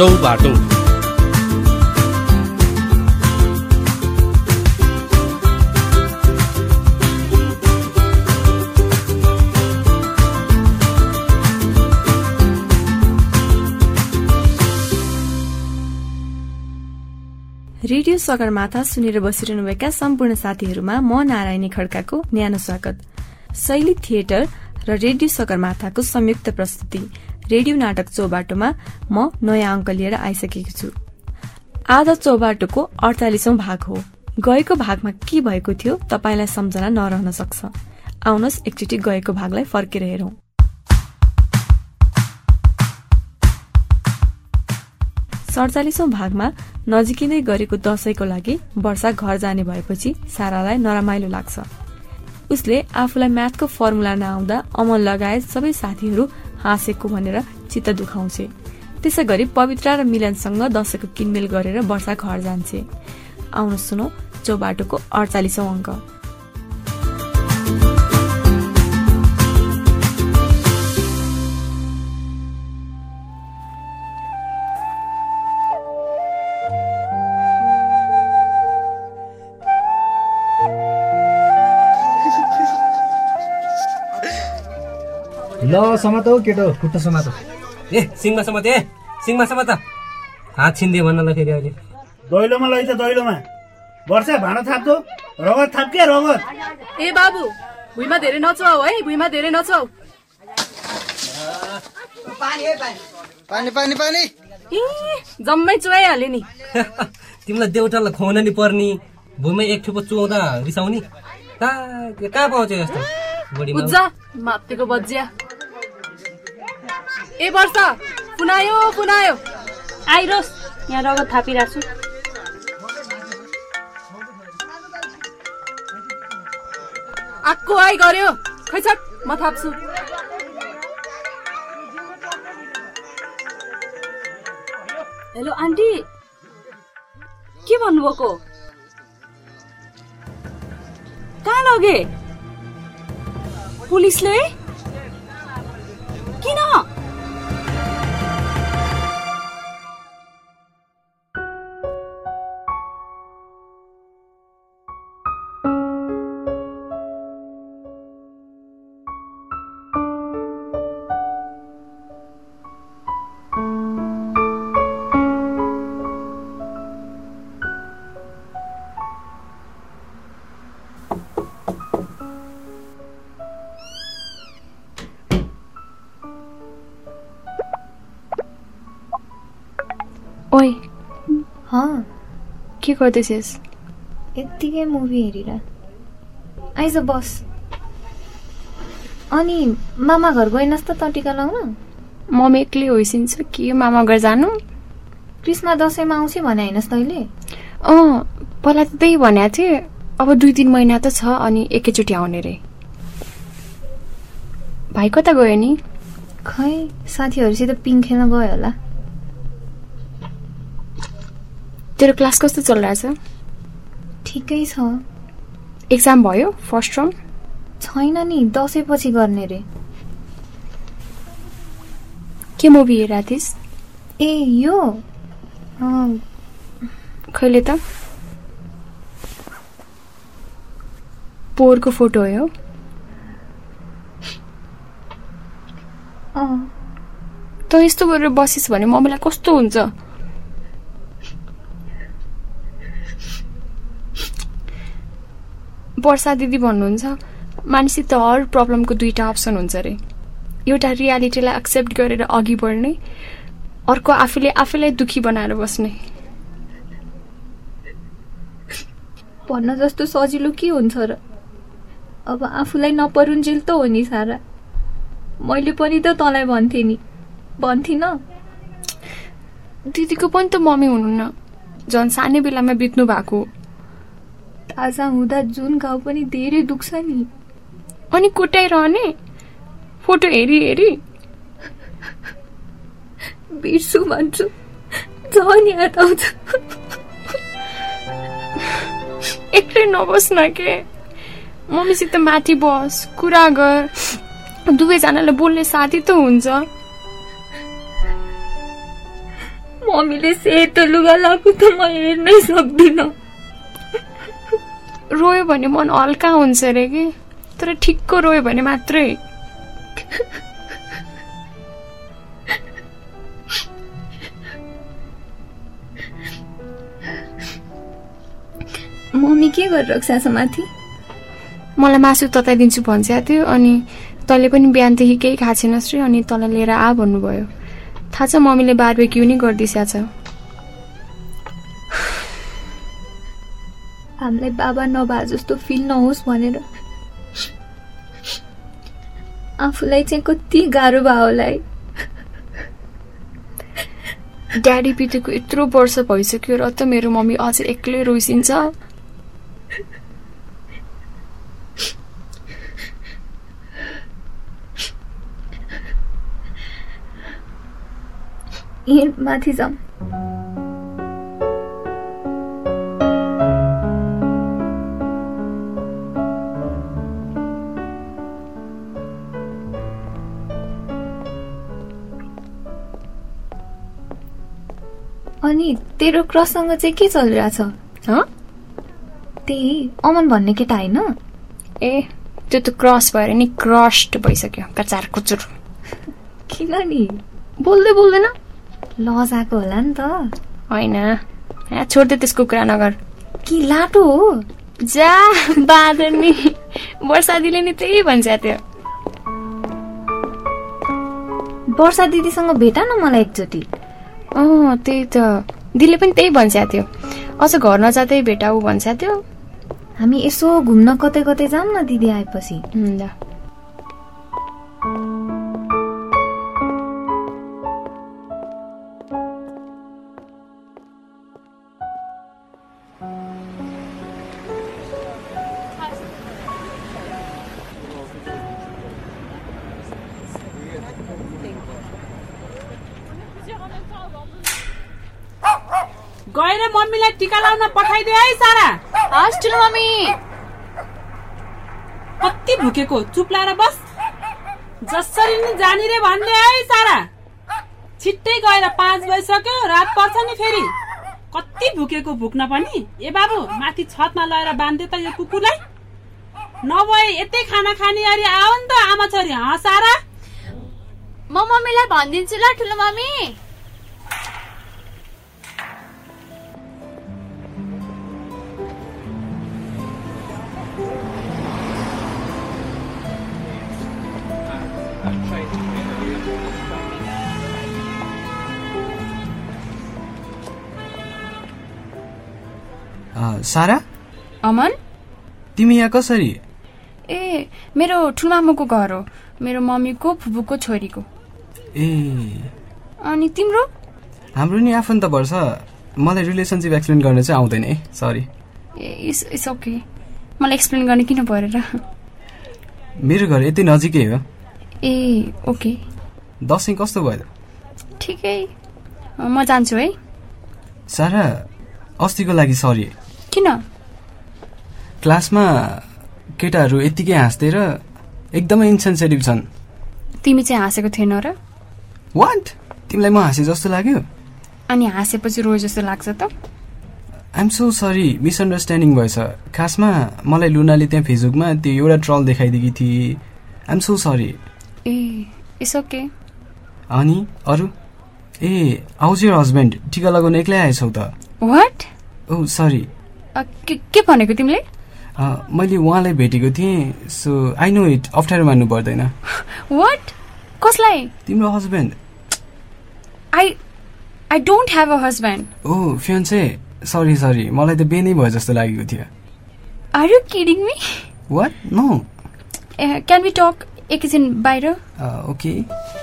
Chaubato. Radio Sagarmatha सुनेर बसिरहनुभएका सम्पूर्ण साथीहरूमा म नारायणी खड्काको न्यानो स्वागत। शैली थिएटर र रेडियो सगरमाथाको संयुक्त प्रस्तुति रेडियो नाटक चौबाटोमा म नयाँ अङ्क लिएर आइसकेको छु। आज चौबाटोको 48औं भाग हो। गएको भागमा के भएको थियो तपाईलाई सम्झना नरहन सक्छ। आउनुहोस् एकचोटि गएको भागलाई फर्केर हेरौं। सडचालीसौं भागमा नजिकै नै गरेको दशैंको लागि वर्षा घर जाने भएपछि सारालाई नरमाइलो लाग्छ। उसले आफूलाई म्याथको फर्मुला नआउँदा अमल लगायत सबै साथीहरू हाँसेको भनेर चित्त दुखाउँछे। त्यसै गरी पवित्रा र मिलनसँग दशैंको किनमेल गरेर वर्षा घर जान्छे। आउनु सुनौ चौबाटोको 48औं अङ्क। ल समात हो केटो, खुट्टा समात। सिङमा समात, सिङमा समात। हात छिन्दे भन्न ल फेरि अहिले। दैलोमा लैछ, दैलोमा। वर्षा भाँडा थाप्छौ, रगत थाप के रगत। ए बाबु, भुइँमा धेरै नचुवाउ है, भुइँमा धेरै नचुवाउ। पानी पानी पानी। जम्मै चुवाइहाल्यो नि। तिमीलाई देउटालाई खुवाउन नि पर्ने, भुइँमा एक ठुपो चुवाउँदा रिसाउने। कहाँ पाउँछ यस्तो बुझ्जा मातेको बज्जिया। ए वर्षा, पुनायो पुनायो। आइरोस्, यहाँ रगत थापिराख्छु। आक्को आइ गर्यो, खै छट म थाप्छु। हेलो आन्टी, के भन्नुभएको? कहाँ लगे? पुलिसले? किन? ओइ के गर्दैछस्? यत्तिकै मुभी हेरेर। आइज बस। अनि मामा घर गइनस् त टिका लाउन? मम्मी एक्लै होइसिन्छ कि मामा घर जानु? क्रिस्मस दशैंमा आउँछ भने हैनस् तैले? पहिला त त्यही भनेको थिए। अब 2-3 महिना त छ अनि एकैचोटि आउने रे। भाइ कता गयो नि? खै साथीहरुसित पिङ खेल्न गयो होला। तेरो क्लास कस्तो चलिरहेछ? ठिकै छ। एक्जाम भयो फर्स्ट टर्म? छैन नि, दशैंपछि गर्ने रे। के मुभी हेरेको थिइस्? ए यो खैले त? पोरको फोटो हो। त यस्तो गरेर बसिस् भने मम्मीलाई कस्तो हुन्छ? वर्षा दिदी भन्नुहुन्छ मानिसित हर प्रब्लमको 2टा अप्सन हुन्छ रे। एउटा रियालिटीलाई एक्सेप्ट गरेर अघि बढ्ने, अर्को आफूलाई दुखी बनाएर बस्ने। भन्न जस्तो सजिलो के हुन्छ र? अब आफूलाई नपरुन्जेल त हो नि सारा। मैले पनि त तँलाई भन्थे नि, भन्थिन? दिदीको पनि त मम्मी हुनुहुन्न, झन् सानै बेलामा बित्नु भएको। ताजा हुँदा जुन घाउ पनि धेरै दुख्छ नि। अनि कोटाइरहने फोटो हेरी बिर्सु भन्छु, झन् याद आउँछ। एक्लै नबस्न के, मम्मीसित माथि बस, कुरा गर, दुवैजनाले बोल्ने साथी त हुन्छ। मम्मीले सेतो लुगा लगाएको त म हेर्नै सक्दिनँ। रोयो भने मन हल्का हुन्छ रे कि, तर ठिक्क रोयो भने मात्रै। मम्मी के गरिरहेको छ माथि? मलाई मासु तताइदिन्छु भन्छ थियो, अनि तैँले पनि बिहानदेखि केही खाएको छैनस् रे, अनि तँलाई लिएर आ भन्नुभयो। थाहा छ मम्मीले बारबेक्यू नि गरिदिइसकेको छ। हामीलाई बाबा नभए जस्तो फिल नहोस् भनेर आफूलाई चाहिँ कति गाह्रो भयो होला है। ड्याडी बितेको यत्रो वर्ष भइसक्यो र त मेरो मम्मी अझै एक्लै रोइसिन्छ। माथि जाऊँ। अनि तेरो क्रससँग चाहिँ के चलिरहेछ? त्यही अमन भन्ने केटा होइन? ए त्यो त क्रस भएर नि क्रस्ड भइसक्यो, कचार कुचुर। किन नि बोल्दै बोल्दैन? लजाको होला नि त। होइन, छोड्दै त्यसको कुरा नगर। कि लाटो हो? जा बादर नि, वर्षा दिदीले नि त्यही भन्छ थियो। वर्षा दिदीसँग भेटा न मलाई एकचोटि। त्यही त, दिदीले पनि त्यही भन्छ थियो। अझ घर नजाँदै भेटाऊ भन्छ थियो। हामी यसो घुम्न कतै कतै जाऊँ न दिदी आएपछि। ल गएर मम्मीलाई टिका लाउन पठाइदे है सारा। Hostel mummy. कति भुकेको, चुप लाएर बस। जसरी नि जानी रे भन्ने है सारा। छिट्टै गएर 5 बजिसक्यो, रात पर्छ नि फेरि। कति भुकेको भुक्न पनि। ए बाबु माथि छतमा लगेर बाँध्दै त यो कुकुरलाई। नभए यतै खाना खाने अरे आऊ नि त आमा छोरी। सारा म मम्मीलाई भनिदिन्छु ल ठुलो मम्मी। सारा, अमन तिमी यहाँ कसरी? ए मेरो ठुलमामुको घर हो, मेरो मम्मीको फुपूको छोरीको। ए अनि तिम्रो? हाम्रो नि आफन्त पर्छ। मलाई रिलेसनशिप एक्सप्लेन गर्न चाहिँ आउँदैन है, सरी। इट्स ओके, मलाई एक्सप्लेन गर्ने किन परेर? मेरो घर यति नजिकै हो। ए ओके। दसैँ कस्तो भयो? ठिकै, म जान्छु है। सारा, अस्तिको लागि सरी। किन? क्लासमा केटाहरू यतिकै हाँस्दै र एकदमै इन्सेन्सिटिभ छन्। तिमी चाहिँ हाँसेको थिएन र? वाट? तिमीलाई म हाँसे जस्तो लाग्यो? अनि हाँसेपछि रोए जस्तो लाग्छ त? आइएम सो सरी, मिसअन्डरस्ट्यान्डिङ भएछ। खासमा मलाई लुनाले त्यहाँ फेसबुकमा त्यो एउटा ट्रल देखाइदिएकी थिए। I'm so sorry. Ah it's okay. अनि अरू? Ah how's your husband? टिका लगाउन एक्लै आएछौ त? वाट? Oh sorry. के भनेको तिमीले? मैले उहाँलाई भेटेको थिएँ, सो आई नो इट, अप्ठ्यारो मान्नु पर्दैन। वाट? कसलाई? तिम्रो husband. I don't have a husband. Oh fiance? Sorry sorry, मलाई त बेनै भयो जस्तो लागेको थियो। Are you kidding me? What? No. Can we talk एकैछिन बाहिर? ओके।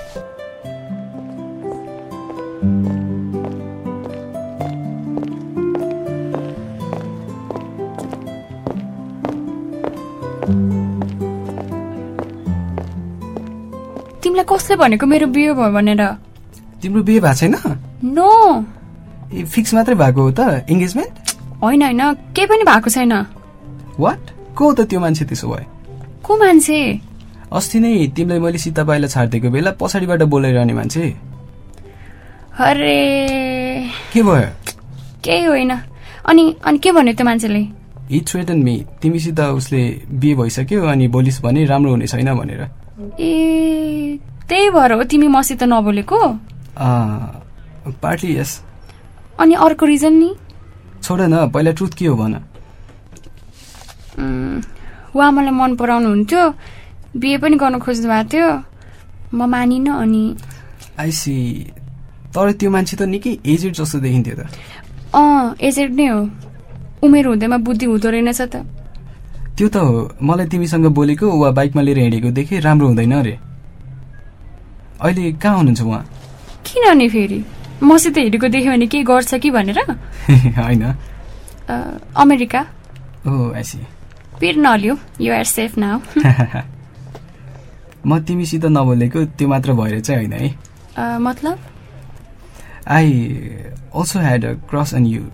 तिमीलाई कसले भनेको मेरो बिहे भयो भनेर? तिम्रो बिहे भएको छैन? नो। ए फिक्स मात्रै भएको हो त? एंगेजमेन्ट? होइन होइन, केही पनि भएको छैन। वाट? को हो त त्यो मान्छे? त्यसो भए को मान्छे? अस्ति नै तिमीलाई मैले सीता बाइला छाडिदिएको बेला पछाडिबाट बोलाइरहने मान्छे। अरे के भयो? केही होइन। अनि के भन्यो त्यो मान्छेले? He threatened me. तिमीसित उसले बिहे भइसक्यो अनि बोलिस् भने राम्रो हुने छैन भनेर। ए त्यही भएर हो तिमी मसित नबोलेको? पार्टली यस। अनि अर्को रिजन नि? छोड न, पहिला ट्रुथ के हो भन। उहाँ मलाई मन पराउनुहुन्थ्यो, बिहे पनि गर्न खोज्नु भएको थियो, म मानिन। अनि आइसी, तर त्यो मान्छे त निकै एजेड जस्तो देखिन्थ्यो त। एजेड नै हो, उमेर हुँदैमा बुद्धि हुँदो रहेनछ त। त्यो त हो, मलाई तिमीसँग बोलेको वा बाइकमा लिएर हिँडेको देखे राम्रो हुँदैन अरे। अहिले कहाँ हुनुहुन्छ उहाँ? किन नि फेरि मसित हिँडेको देख्यो भने के गर्छ कि भनेर? होइन, अमेरिका। Oh I see. पिर नलियो, यु आर सेफ नाउ। म तिमीसित नबोलेको त्यो मात्र भएर चाहिँ होइन है। मतलब? I also had a crush on you.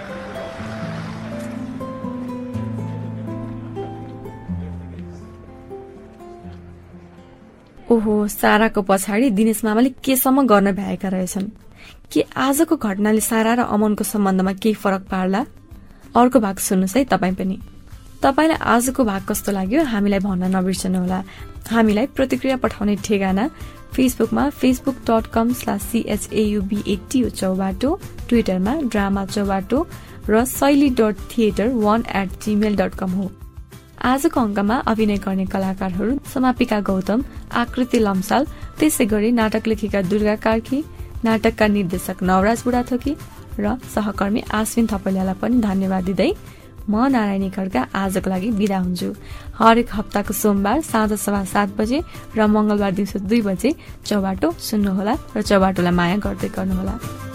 ओहो, साराको पछाडि दिनेश मामाले केसम्म गर्न भ्याएका रहेछन्। के आजको घटनाले सारा र अमनको सम्बन्धमा केही फरक पार्ला? अर्को भाग सुन्नुहोस् है तपाईँ पनि। तपाईलाई आजको भाग कस्तो लाग्यो हामीलाई भन्न नबिर्सनुहोला। हामीलाई प्रतिक्रिया पठाउने ठेगाना फेसबुकमा facebook.com/CHAUB80 चौबाटो, ट्विटरमा ड्रामा चौबाटो र शैली.theater1@gmail.com हो। आजको अङ्कमा अभिनय गर्ने कलाकारहरू समापिका गौतम, आकृति लम्साल, त्यसै गरी नाटक लेखेका दुर्गा कार्की, नाटकका निर्देशक नवराज बुढाथोकी र सहकर्मी आश्विन थपलियालाई पनि धन्यवाद दिँदै म नारायणी खड्का आजको लागि बिदा हुन्छु। हरेक हप्ताको सोमबार साँझ 7:15 बजे र मंगलबार दिउँसो 2 बजे चौबाटो सुन्नुहोला र चौबाटोलाई माया गर्दै गर्नुहोला।